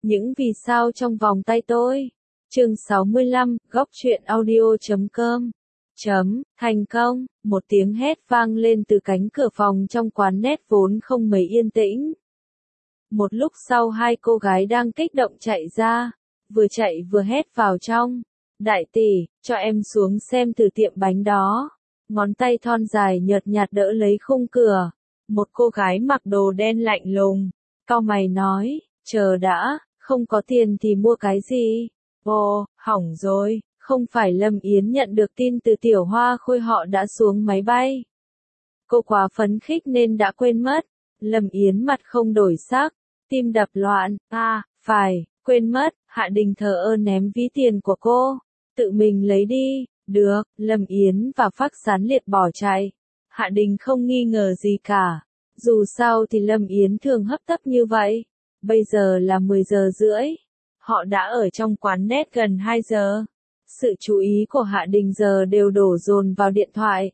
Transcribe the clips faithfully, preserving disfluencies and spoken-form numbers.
Những vì sao trong vòng tay tôi. Chương sáu mươi lăm, góc truyện audio chấm com. Chấm, thành công, một tiếng hét vang lên từ cánh cửa phòng trong quán net vốn không mấy yên tĩnh. Một lúc sau hai cô gái đang kích động chạy ra, vừa chạy vừa hét vào trong. Đại tỷ, cho em xuống xem từ tiệm bánh đó. Ngón tay thon dài nhợt nhạt đỡ lấy khung cửa. Một cô gái mặc đồ đen lạnh lùng, cau mày nói, chờ đã, không có tiền thì mua cái gì? Ồ, hỏng rồi, không phải Lâm Yến nhận được tin từ Tiểu Hoa Khôi họ đã xuống máy bay. Cô quá phấn khích nên đã quên mất. Lâm Yến mặt không đổi sắc, tim đập loạn, à, phải, quên mất, Hạ Đình thờ ơ ném ví tiền của cô. Tự mình lấy đi, được, Lâm Yến và Phác Sán Liệt bỏ chạy. Hạ Đình không nghi ngờ gì cả. Dù sao thì Lâm Yến thường hấp tấp như vậy. Bây giờ là mười giờ rưỡi. Họ đã ở trong quán net gần hai giờ. Sự chú ý của Hạ Đình giờ đều đổ dồn vào điện thoại.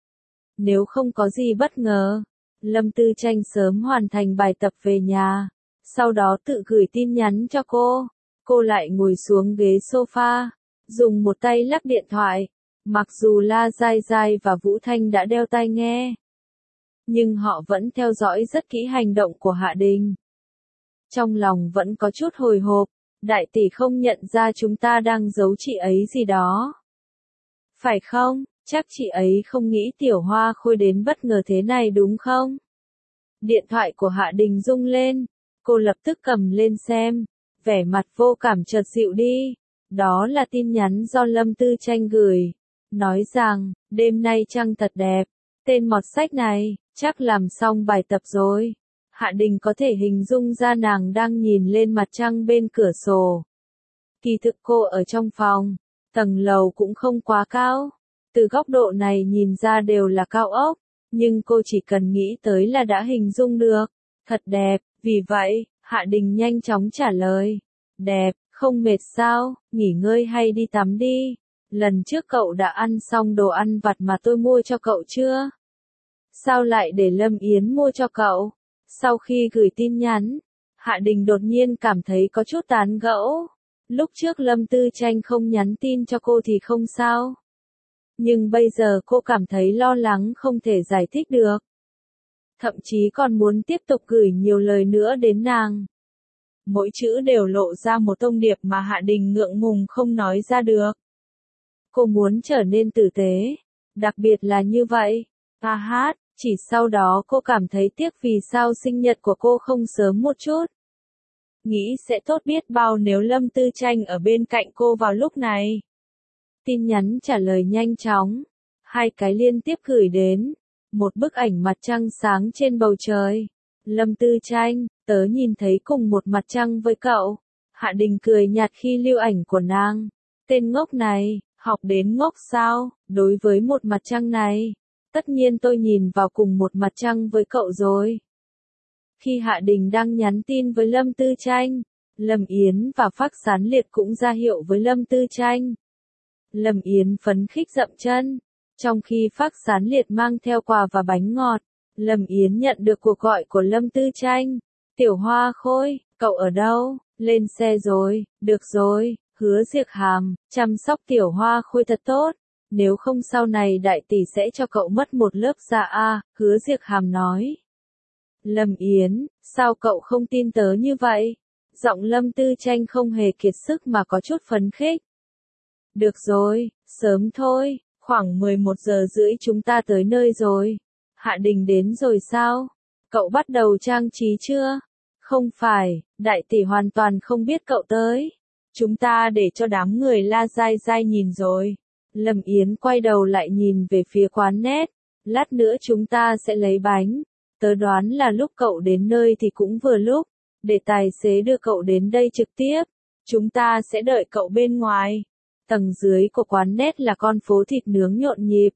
Nếu không có gì bất ngờ, Lâm Tư Tranh sớm hoàn thành bài tập về nhà. Sau đó tự gửi tin nhắn cho cô. Cô lại ngồi xuống ghế sofa, dùng một tay lắc điện thoại. Mặc dù La Giai Giai và Vũ Thanh đã đeo tai nghe, nhưng họ vẫn theo dõi rất kỹ hành động của Hạ Đình. Trong lòng vẫn có chút hồi hộp, đại tỷ không nhận ra chúng ta đang giấu chị ấy gì đó. Phải không, chắc chị ấy không nghĩ Tiểu Hoa Khôi đến bất ngờ thế này đúng không? Điện thoại của Hạ Đình rung lên, cô lập tức cầm lên xem, vẻ mặt vô cảm chợt dịu đi. Đó là tin nhắn do Lâm Tư Tranh gửi, nói rằng, đêm nay trăng thật đẹp, tên mọt sách này, chắc làm xong bài tập rồi. Hạ Đình có thể hình dung ra nàng đang nhìn lên mặt trăng bên cửa sổ. Kỳ thực cô ở trong phòng, tầng lầu cũng không quá cao. Từ góc độ này nhìn ra đều là cao ốc, nhưng cô chỉ cần nghĩ tới là đã hình dung được. Thật đẹp, vì vậy, Hạ Đình nhanh chóng trả lời. Đẹp, không mệt sao, nghỉ ngơi hay đi tắm đi. Lần trước cậu đã ăn xong đồ ăn vặt mà tôi mua cho cậu chưa? Sao lại để Lâm Yến mua cho cậu? Sau khi gửi tin nhắn, Hạ Đình đột nhiên cảm thấy có chút tán gẫu. Lúc trước Lâm Tư Tranh không nhắn tin cho cô thì không sao. Nhưng bây giờ cô cảm thấy lo lắng không thể giải thích được. Thậm chí còn muốn tiếp tục gửi nhiều lời nữa đến nàng. Mỗi chữ đều lộ ra một thông điệp mà Hạ Đình ngượng ngùng không nói ra được. Cô muốn trở nên tử tế, đặc biệt là như vậy. A hát, chỉ sau đó cô cảm thấy tiếc vì sao sinh nhật của cô không sớm một chút. Nghĩ sẽ tốt biết bao nếu Lâm Tư Tranh ở bên cạnh cô vào lúc này. Tin nhắn trả lời nhanh chóng, hai cái liên tiếp gửi đến, một bức ảnh mặt trăng sáng trên bầu trời. Lâm Tư Tranh, tớ nhìn thấy cùng một mặt trăng với cậu. Hạ Đình cười nhạt khi lưu ảnh của nàng. Tên ngốc này, học đến ngốc sao, đối với một mặt trăng này. Tất nhiên tôi nhìn vào cùng một mặt trăng với cậu rồi. Khi Hạ Đình đang nhắn tin với Lâm Tư Tranh, Lâm Yến và Phác Sán Liệt cũng ra hiệu với Lâm Tư Tranh. Lâm Yến phấn khích dậm chân, trong khi Phác Sán Liệt mang theo quà và bánh ngọt. Lâm Yến nhận được cuộc gọi của Lâm Tư Tranh. Tiểu Hoa Khôi, cậu ở đâu? Lên xe rồi, được rồi, Hứa Diệc Hàm, chăm sóc Tiểu Hoa Khôi thật tốt. Nếu không sau này đại tỷ sẽ cho cậu mất một lớp da a, Hứa Diệc Hàm nói. Lâm Yến, sao cậu không tin tớ như vậy? Giọng Lâm Tư Tranh không hề kiệt sức mà có chút phấn khích. Được rồi, sớm thôi, khoảng mười một giờ rưỡi chúng ta tới nơi rồi. Hạ Đình đến rồi sao? Cậu bắt đầu trang trí chưa? Không phải, đại tỷ hoàn toàn không biết cậu tới. Chúng ta để cho đám người La Giai Giai nhìn rồi. Lâm Yến quay đầu lại nhìn về phía quán net. Lát nữa chúng ta sẽ lấy bánh. Tớ đoán là lúc cậu đến nơi thì cũng vừa lúc. Để tài xế đưa cậu đến đây trực tiếp. Chúng ta sẽ đợi cậu bên ngoài. Tầng dưới của quán net là con phố thịt nướng nhộn nhịp.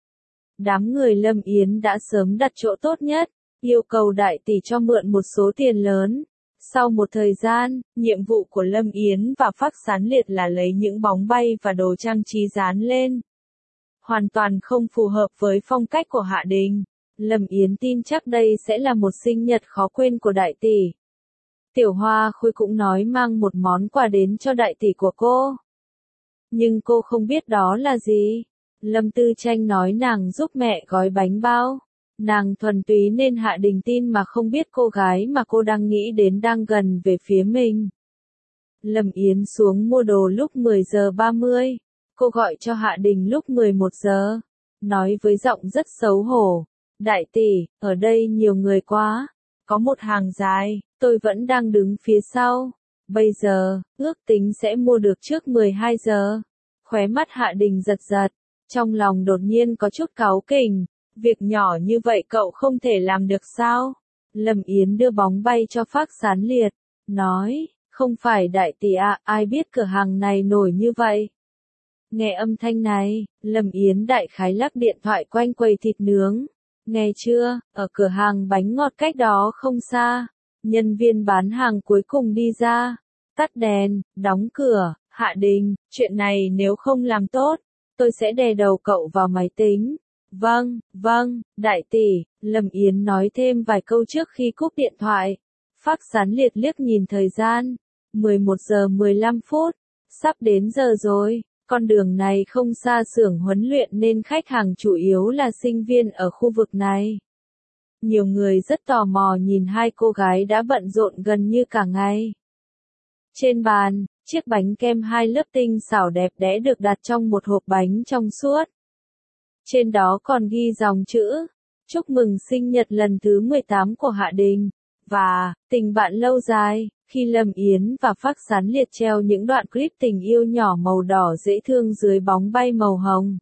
Đám người Lâm Yến đã sớm đặt chỗ tốt nhất, yêu cầu đại tỷ cho mượn một số tiền lớn. Sau một thời gian, nhiệm vụ của Lâm Yến và Phác Sán Liệt là lấy những bóng bay và đồ trang trí dán lên. Hoàn toàn không phù hợp với phong cách của Hạ Đình. Lâm Yến tin chắc đây sẽ là một sinh nhật khó quên của đại tỷ. Tiểu Hoa Khôi cũng nói mang một món quà đến cho đại tỷ của cô. Nhưng cô không biết đó là gì. Lâm Tư Tranh nói nàng giúp mẹ gói bánh bao. Nàng thuần túy nên Hạ Đình tin mà không biết cô gái mà cô đang nghĩ đến đang gần về phía mình. Lâm Yến xuống mua đồ lúc mười giờ ba mươi. Cô gọi cho Hạ Đình lúc mười một giờ. Nói với giọng rất xấu hổ. Đại tỷ, ở đây nhiều người quá. Có một hàng dài, tôi vẫn đang đứng phía sau. Bây giờ, ước tính sẽ mua được trước mười hai giờ. Khóe mắt Hạ Đình giật giật. Trong lòng đột nhiên có chút cáu kỉnh. Việc nhỏ như vậy cậu không thể làm được sao? Lâm Yến đưa bóng bay cho Phác Sán Liệt. Nói, không phải đại tỷ ạ, ai biết cửa hàng này nổi như vậy? Nghe âm thanh này, Lâm Yến đại khái lắc điện thoại quanh quầy thịt nướng. Nghe chưa, ở cửa hàng bánh ngọt cách đó không xa. Nhân viên bán hàng cuối cùng đi ra. Tắt đèn, đóng cửa. Hạ Đình, chuyện này nếu không làm tốt, tôi sẽ đè đầu cậu vào máy tính. Vâng, vâng, đại tỷ, Lâm Yến nói thêm vài câu trước khi cúp điện thoại. Phác Sán Liệt liếc nhìn thời gian. mười một giờ mười lăm phút. Sắp đến giờ rồi. Con đường này không xa xưởng huấn luyện nên khách hàng chủ yếu là sinh viên ở khu vực này. Nhiều người rất tò mò nhìn hai cô gái đã bận rộn gần như cả ngày. Trên bàn, chiếc bánh kem hai lớp tinh xảo đẹp đẽ được đặt trong một hộp bánh trong suốt. Trên đó còn ghi dòng chữ, chúc mừng sinh nhật lần thứ mười tám của Hạ Đình, và, tình bạn lâu dài, khi Lâm Yến và Phác Sán Liệt treo những đoạn clip tình yêu nhỏ màu đỏ dễ thương dưới bóng bay màu hồng.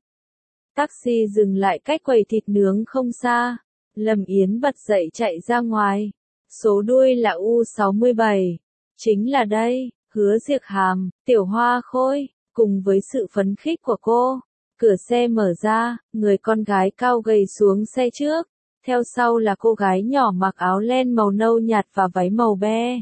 Taxi dừng lại cách quầy thịt nướng không xa, Lâm Yến bật dậy chạy ra ngoài. Số đuôi là U sáu mươi bảy. Chính là đây, Hứa Diệc Hàm, Tiểu Hoa Khôi, cùng với sự phấn khích của cô. Cửa xe mở ra, người con gái cao gầy xuống xe trước. Theo sau là cô gái nhỏ mặc áo len màu nâu nhạt và váy màu be.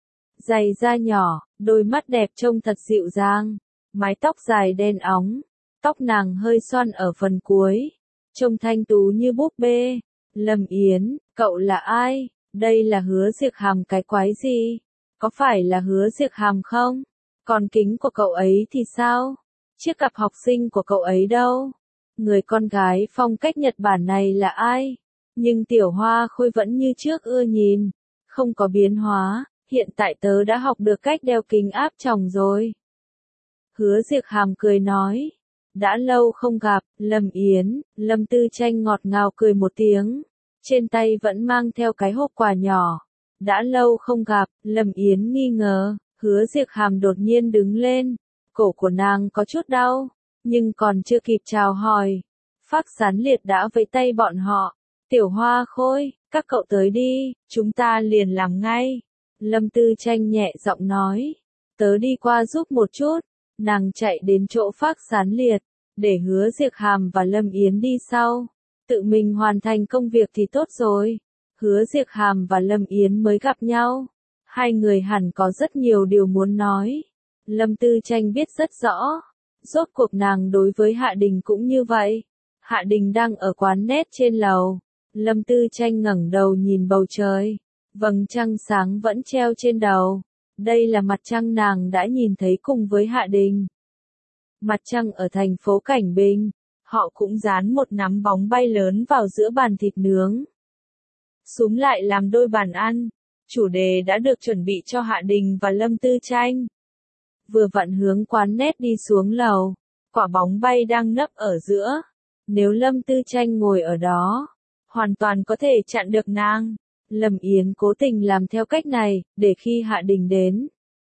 Giày da nhỏ, đôi mắt đẹp trông thật dịu dàng. Mái tóc dài đen óng. Tóc nàng hơi xoăn ở phần cuối. Trông thanh tú như búp bê. Lâm Yến, cậu là ai? Đây là Hứa Diệc Hàm cái quái gì? Có phải là Hứa Diệc Hàm không? Còn kính của cậu ấy thì sao? Chiếc cặp học sinh của cậu ấy đâu? Người con gái phong cách Nhật Bản này là ai? Nhưng Tiểu Hoa Khôi vẫn như trước ưa nhìn. Không có biến hóa, hiện tại tớ đã học được cách đeo kính áp tròng rồi. Hứa Diệc Hàm cười nói. Đã lâu không gặp, Lâm Yến, Lâm Tư Tranh ngọt ngào cười một tiếng. Trên tay vẫn mang theo cái hộp quà nhỏ. Đã lâu không gặp, Lâm Yến nghi ngờ, Hứa Diệc Hàm đột nhiên đứng lên. Cổ của nàng có chút đau, nhưng còn chưa kịp chào hỏi. Phác Sán Liệt đã vẫy tay bọn họ. Tiểu Hoa Khôi, các cậu tới đi, chúng ta liền làm ngay. Lâm Tư Tranh nhẹ giọng nói. Tớ đi qua giúp một chút. Nàng chạy đến chỗ Phác Sán Liệt, để Hứa Diệc Hàm và Lâm Yến đi sau. Tự mình hoàn thành công việc thì tốt rồi. Hứa Diệc Hàm và Lâm Yến mới gặp nhau. Hai người hẳn có rất nhiều điều muốn nói. Lâm Tư Tranh biết rất rõ. Rốt cuộc nàng đối với Hạ Đình cũng như vậy. Hạ Đình đang ở quán nét trên lầu. Lâm Tư Tranh ngẩng đầu nhìn bầu trời. Vầng trăng sáng vẫn treo trên đầu. Đây là mặt trăng nàng đã nhìn thấy cùng với Hạ Đình. Mặt trăng ở thành phố Cảnh Bình. Họ cũng dán một nắm bóng bay lớn vào giữa bàn thịt nướng. Súm lại làm đôi bàn ăn. Chủ đề đã được chuẩn bị cho Hạ Đình và Lâm Tư Tranh. Vừa vặn hướng quán nét đi xuống lầu. Quả bóng bay đang nấp ở giữa. Nếu Lâm Tư Tranh ngồi ở đó, hoàn toàn có thể chặn được nàng. Lâm Yến cố tình làm theo cách này, để khi Hạ Đình đến.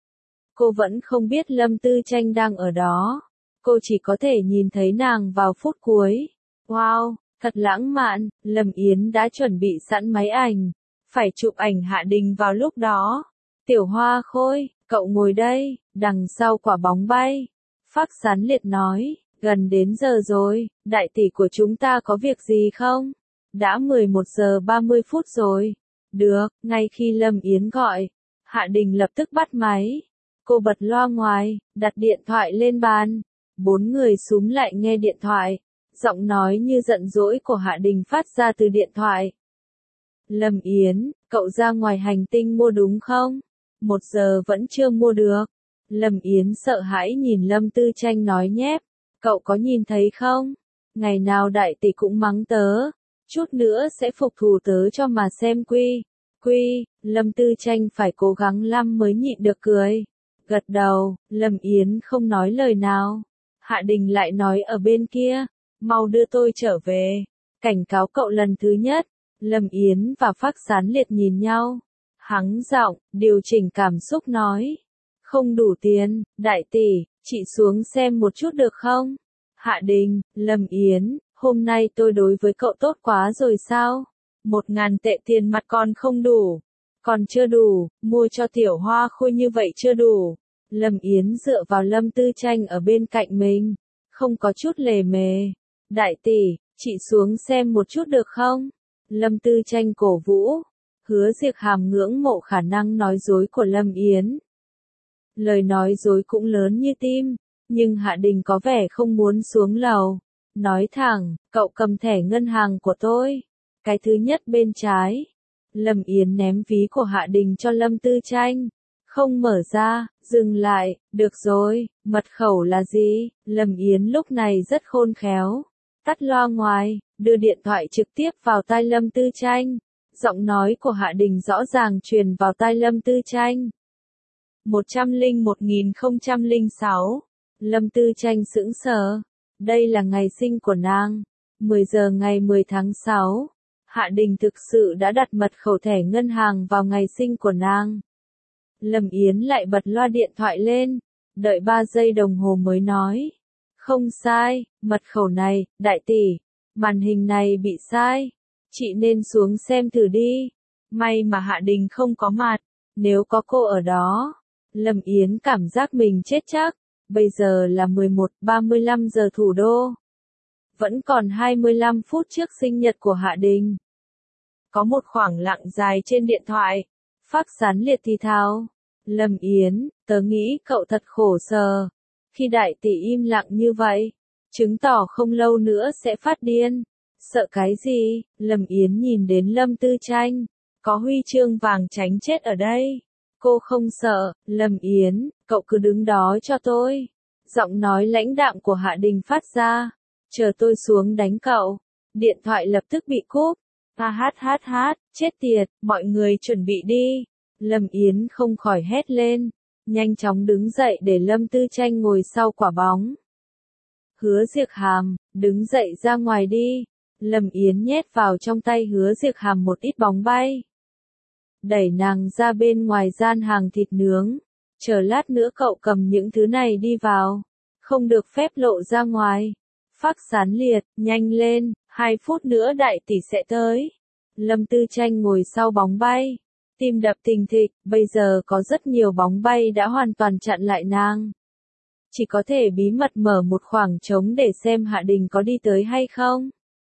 Cô vẫn không biết Lâm Tư Tranh đang ở đó. Cô chỉ có thể nhìn thấy nàng vào phút cuối. Wow, thật lãng mạn, Lâm Yến đã chuẩn bị sẵn máy ảnh. Phải chụp ảnh Hạ Đình vào lúc đó. Tiểu Hoa Khôi, cậu ngồi đây, đằng sau quả bóng bay. Phác Sán Liệt nói, gần đến giờ rồi, đại tỷ của chúng ta có việc gì không? Đã mười một giờ ba mươi phút rồi. Được, ngay khi Lâm Yến gọi, Hạ Đình lập tức bắt máy. Cô bật loa ngoài, đặt điện thoại lên bàn. Bốn người xúm lại nghe điện thoại. Giọng nói như giận dỗi của Hạ Đình phát ra từ điện thoại. Lâm Yến, cậu ra ngoài hành tinh mua đúng không? Một giờ vẫn chưa mua được. Lâm Yến sợ hãi nhìn Lâm Tư Tranh nói nhép. Cậu có nhìn thấy không? Ngày nào đại tỷ cũng mắng tớ. Chút nữa sẽ phục thù tớ cho mà xem quy. Quy, Lâm Tư Tranh phải cố gắng lắm mới nhịn được cười. Gật đầu, Lâm Yến không nói lời nào. Hạ Đình lại nói ở bên kia. Mau đưa tôi trở về. Cảnh cáo cậu lần thứ nhất. Lâm Yến và Phác Sán Liệt nhìn nhau. Hắng giọng, điều chỉnh cảm xúc nói. Không đủ tiền, đại tỷ, chị xuống xem một chút được không? Hạ Đình, Lâm Yến, hôm nay tôi đối với cậu tốt quá rồi sao? Một ngàn tệ tiền mặt còn không đủ. Còn chưa đủ, mua cho tiểu hoa khôi như vậy chưa đủ. Lâm Yến dựa vào Lâm Tư Tranh ở bên cạnh mình. Không có chút lề mề. Đại tỷ, chị xuống xem một chút được không? Lâm Tư Tranh cổ vũ. Hứa Diệp Hàm ngưỡng mộ khả năng nói dối của Lâm Yến. Lời nói dối cũng lớn như tim, nhưng Hạ Đình có vẻ không muốn xuống lầu. Nói thẳng, cậu cầm thẻ ngân hàng của tôi. Cái thứ nhất bên trái. Lâm Yến ném ví của Hạ Đình cho Lâm Tư Tranh. Không mở ra, dừng lại, được rồi, mật khẩu là gì? Lâm Yến lúc này rất khôn khéo. Tắt loa ngoài, đưa điện thoại trực tiếp vào tai Lâm Tư Tranh. Giọng nói của Hạ Đình rõ ràng truyền vào tai Lâm Tư Tranh. một trăm lẻ một nghìn không trăm lẻ sáu. Lâm Tư Tranh sững sờ. Đây là ngày sinh của nàng. mười giờ ngày mười tháng sáu. Hạ Đình thực sự đã đặt mật khẩu thẻ ngân hàng vào ngày sinh của nàng. Lâm Yến lại bật loa điện thoại lên. Đợi ba giây đồng hồ mới nói. Không sai, mật khẩu này, đại tỷ. Màn hình này bị sai. Chị nên xuống xem thử đi. May mà Hạ Đình không có mặt. Nếu có cô ở đó. Lâm Yến cảm giác mình chết chắc. Bây giờ là mười một ba mươi lăm giờ thủ đô. Vẫn còn hai mươi lăm phút trước sinh nhật của Hạ Đình. Có một khoảng lặng dài trên điện thoại. Phác Sán Liệt thì thào. Lâm Yến, tớ nghĩ cậu thật khổ sở. Khi đại tỷ im lặng như vậy, chứng tỏ không lâu nữa sẽ phát điên. Sợ cái gì? Lâm Yến nhìn đến Lâm Tư Tranh. Có huy chương vàng tránh chết ở đây. Cô không sợ. Lâm Yến, cậu cứ đứng đó cho tôi. Giọng nói lãnh đạm của Hạ Đình phát ra. Chờ tôi xuống đánh cậu. Điện thoại lập tức bị cúp. Ha hát hát hát, chết tiệt, mọi người chuẩn bị đi. Lâm Yến không khỏi hét lên. Nhanh chóng đứng dậy để Lâm Tư Tranh ngồi sau quả bóng. Hứa Diệp Hàm, đứng dậy ra ngoài đi. Lâm Yến nhét vào trong tay Hứa Diệp Hàm một ít bóng bay. Đẩy nàng ra bên ngoài gian hàng thịt nướng. Chờ lát nữa cậu cầm những thứ này đi vào. Không được phép lộ ra ngoài. Phác Sán Liệt, nhanh lên, hai phút nữa đại tỷ sẽ tới. Lâm Tư Tranh ngồi sau bóng bay. Tim đập thình thịch, bây giờ có rất nhiều bóng bay đã hoàn toàn chặn lại nàng. Chỉ có thể bí mật mở một khoảng trống để xem Hạ Đình có đi tới hay không.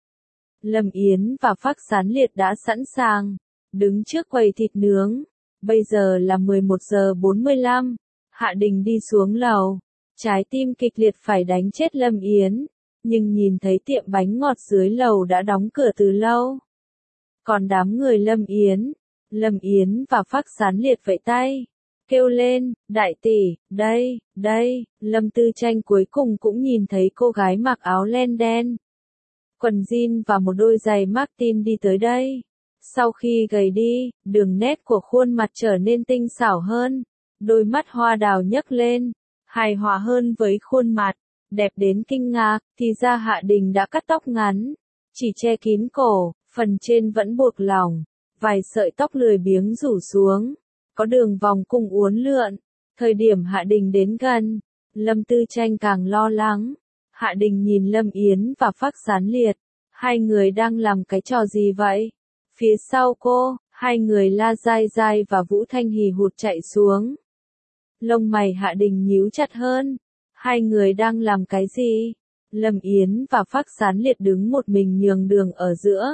Lâm Yến và Phác Sán Liệt đã sẵn sàng. Đứng trước quầy thịt nướng. Bây giờ là mười một giờ bốn mươi lăm. Hạ Đình đi xuống lầu. Trái tim kịch liệt phải đánh chết Lâm Yến. Nhưng nhìn thấy tiệm bánh ngọt dưới lầu đã đóng cửa từ lâu. Còn đám người Lâm Yến. Lâm Yến và Phác Sán Liệt vẫy tay. Kêu lên, đại tỷ, đây, đây. Lâm Tư Tranh cuối cùng cũng nhìn thấy cô gái mặc áo len đen. Quần jean và một đôi giày Martin đi tới đây. Sau khi gầy đi, đường nét của khuôn mặt trở nên tinh xảo hơn. Đôi mắt hoa đào nhấc lên. Hài hòa hơn với khuôn mặt. Đẹp đến kinh ngạc, thì ra Hạ Đình đã cắt tóc ngắn. Chỉ che kín cổ, phần trên vẫn buộc lỏng. Vài sợi tóc lười biếng rủ xuống. Có đường vòng cung uốn lượn. Thời điểm Hạ Đình đến gần, Lâm Tư Tranh càng lo lắng. Hạ Đình nhìn Lâm Yến và Phác Sán Liệt. Hai người đang làm cái trò gì vậy? Phía sau cô, hai người La Giai Giai và Vũ Thanh hì hụt chạy xuống. Lông mày Hạ Đình nhíu chặt hơn. Hai người đang làm cái gì? Lâm Yến và Phác Sán Liệt đứng một mình nhường đường ở giữa.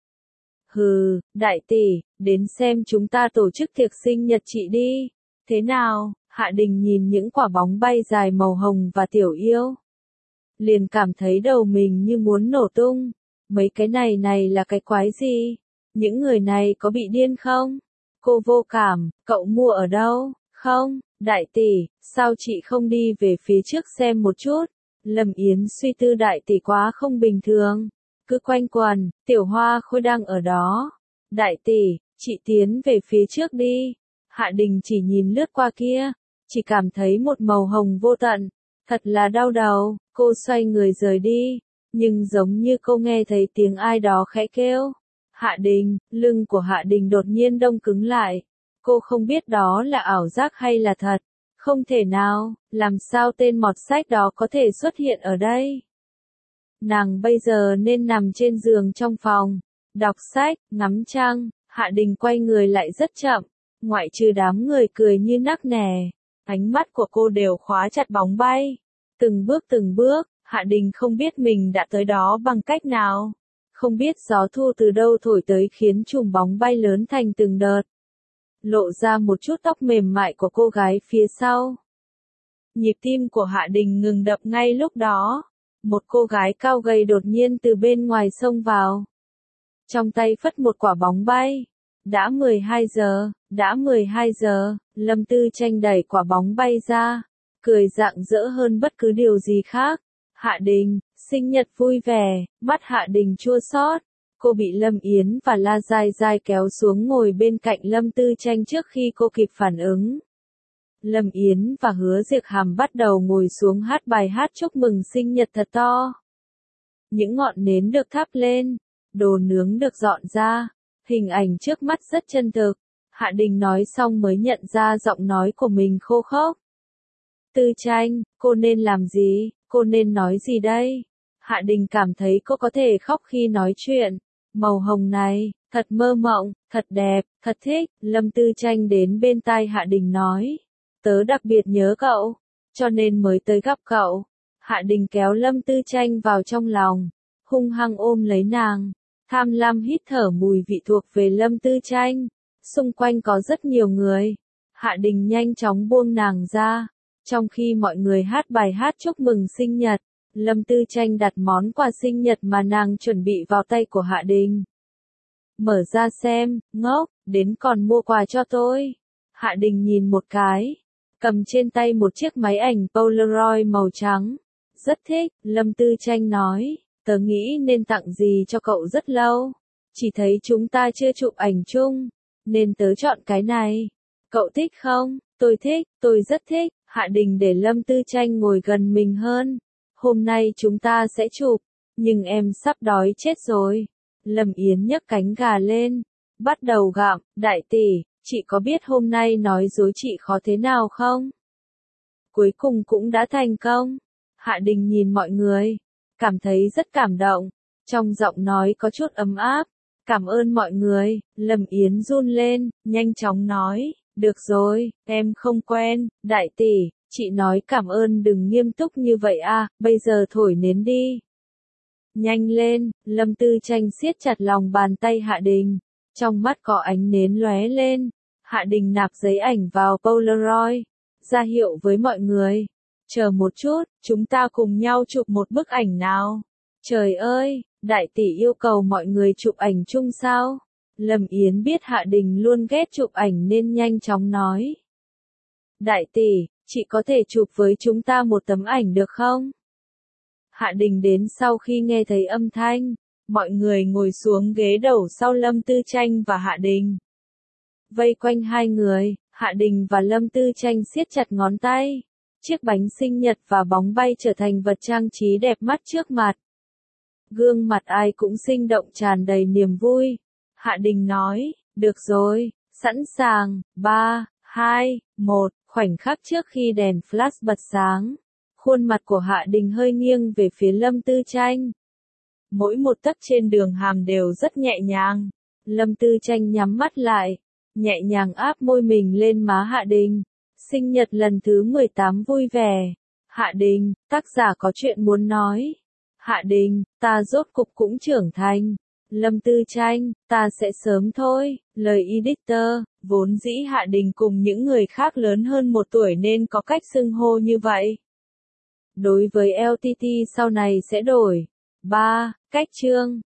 Hừ, đại tỷ, đến xem chúng ta tổ chức tiệc sinh nhật chị đi. Thế nào? Hạ Đình nhìn những quả bóng bay dài màu hồng và tiểu yêu. Liền cảm thấy đầu mình như muốn nổ tung. Mấy cái này này là cái quái gì? Những người này có bị điên không? Cô vô cảm, cậu mua ở đâu? Không, đại tỷ, sao chị không đi về phía trước xem một chút? Lâm Yến suy tư đại tỷ quá không bình thường. Cứ quanh quần, Tiểu Hoa Khôi đang ở đó. Đại tỷ, chị tiến về phía trước đi. Hạ Đình chỉ nhìn lướt qua kia, chỉ cảm thấy một màu hồng vô tận. Thật là đau đầu, cô xoay người rời đi. Nhưng giống như cô nghe thấy tiếng ai đó khẽ kêu. Hạ Đình, lưng của Hạ Đình đột nhiên đông cứng lại. Cô không biết đó là ảo giác hay là thật. Không thể nào, làm sao tên mọt sách đó có thể xuất hiện ở đây? Nàng bây giờ nên nằm trên giường trong phòng, đọc sách, ngắm trăng. Hạ Đình quay người lại rất chậm, ngoại trừ đám người cười như nắc nẻ. Ánh mắt của cô đều khóa chặt bóng bay. Từng bước từng bước, Hạ Đình không biết mình đã tới đó bằng cách nào. Không biết gió thu từ đâu thổi tới khiến chùm bóng bay lớn thành từng đợt. Lộ ra một chút tóc mềm mại của cô gái phía sau. Nhịp tim của Hạ Đình ngừng đập ngay lúc đó. Một cô gái cao gầy đột nhiên từ bên ngoài xông vào. Trong tay phất một quả bóng bay. Đã mười hai giờ, đã mười hai giờ, Lâm Tư Tranh đẩy quả bóng bay ra. Cười rạng rỡ hơn bất cứ điều gì khác. Hạ Đình, sinh nhật vui vẻ, mắt Hạ Đình chua xót. Cô bị Lâm Yến và La Giai Giai kéo xuống ngồi bên cạnh Lâm Tư Tranh trước khi cô kịp phản ứng. Lâm Yến và Hứa Diệc Hàm bắt đầu ngồi xuống hát bài hát chúc mừng sinh nhật thật to. Những ngọn nến được thắp lên, đồ nướng được dọn ra, hình ảnh trước mắt rất chân thực. Hạ Đình nói xong mới nhận ra giọng nói của mình khô khốc. Tư Tranh, cô nên làm gì, cô nên nói gì đây? Hạ Đình cảm thấy cô có thể khóc khi nói chuyện. Màu hồng này, thật mơ mộng, thật đẹp, thật thích. Lâm Tư Tranh đến bên tai Hạ Đình nói. Tớ đặc biệt nhớ cậu, cho nên mới tới gặp cậu. Hạ Đình kéo Lâm Tư Tranh vào trong lòng, hung hăng ôm lấy nàng, tham lam hít thở mùi vị thuộc về Lâm Tư Tranh. Xung quanh có rất nhiều người. Hạ Đình nhanh chóng buông nàng ra. Trong khi mọi người hát bài hát chúc mừng sinh nhật, Lâm Tư Tranh đặt món quà sinh nhật mà nàng chuẩn bị vào tay của Hạ Đình. Mở ra xem, ngốc, đến còn mua quà cho tôi. Hạ Đình nhìn một cái, cầm trên tay một chiếc máy ảnh Polaroid màu trắng. Rất thích, Lâm Tư Tranh nói, tớ nghĩ nên tặng gì cho cậu rất lâu. Chỉ thấy chúng ta chưa chụp ảnh chung, nên tớ chọn cái này. Cậu thích không? Tôi thích, tôi rất thích. Hạ Đình để Lâm Tư Tranh ngồi gần mình hơn. Hôm nay chúng ta sẽ chụp, nhưng em sắp đói chết rồi. Lâm Yến nhấc cánh gà lên, bắt đầu gặm. Đại tỷ, chị có biết hôm nay nói dối chị khó thế nào không? Cuối cùng cũng đã thành công. Hạ Đình nhìn mọi người, cảm thấy rất cảm động. Trong giọng nói có chút ấm áp. Cảm ơn mọi người. Lâm Yến run lên, nhanh chóng nói. Được rồi, em không quen. Đại tỷ, chị nói cảm ơn đừng nghiêm túc như vậy à, bây giờ thổi nến đi. Nhanh lên, Lâm Tư Tranh siết chặt lòng bàn tay Hạ Đình. Trong mắt có ánh nến lóe lên. Hạ Đình nạp giấy ảnh vào Polaroid, ra hiệu với mọi người. Chờ một chút, chúng ta cùng nhau chụp một bức ảnh nào. Trời ơi, đại tỷ yêu cầu mọi người chụp ảnh chung sao? Lâm Yến biết Hạ Đình luôn ghét chụp ảnh nên nhanh chóng nói. Đại tỷ, chị có thể chụp với chúng ta một tấm ảnh được không? Hạ Đình đến sau khi nghe thấy âm thanh, mọi người ngồi xuống ghế đầu sau Lâm Tư Tranh và Hạ Đình. Vây quanh hai người, Hạ Đình và Lâm Tư Tranh siết chặt ngón tay. Chiếc bánh sinh nhật và bóng bay trở thành vật trang trí đẹp mắt trước mặt. Gương mặt ai cũng sinh động tràn đầy niềm vui. Hạ Đình nói, được rồi, sẵn sàng, ba, hai, một, khoảnh khắc trước khi đèn flash bật sáng. Khuôn mặt của Hạ Đình hơi nghiêng về phía Lâm Tư Tranh. Mỗi một tấc trên đường hàm đều rất nhẹ nhàng. Lâm Tư Tranh nhắm mắt lại, nhẹ nhàng áp môi mình lên má Hạ Đình. Sinh nhật lần thứ mười tám vui vẻ. Hạ Đình, tác giả có chuyện muốn nói. Hạ Đình, ta rốt cục cũng trưởng thành. Lâm Tư Tranh, ta sẽ sớm thôi. Lời editor, vốn dĩ Hạ Đình cùng những người khác lớn hơn một tuổi nên có cách xưng hô như vậy. Đối với lờ tê tê sau này sẽ đổi. ba. Cách chương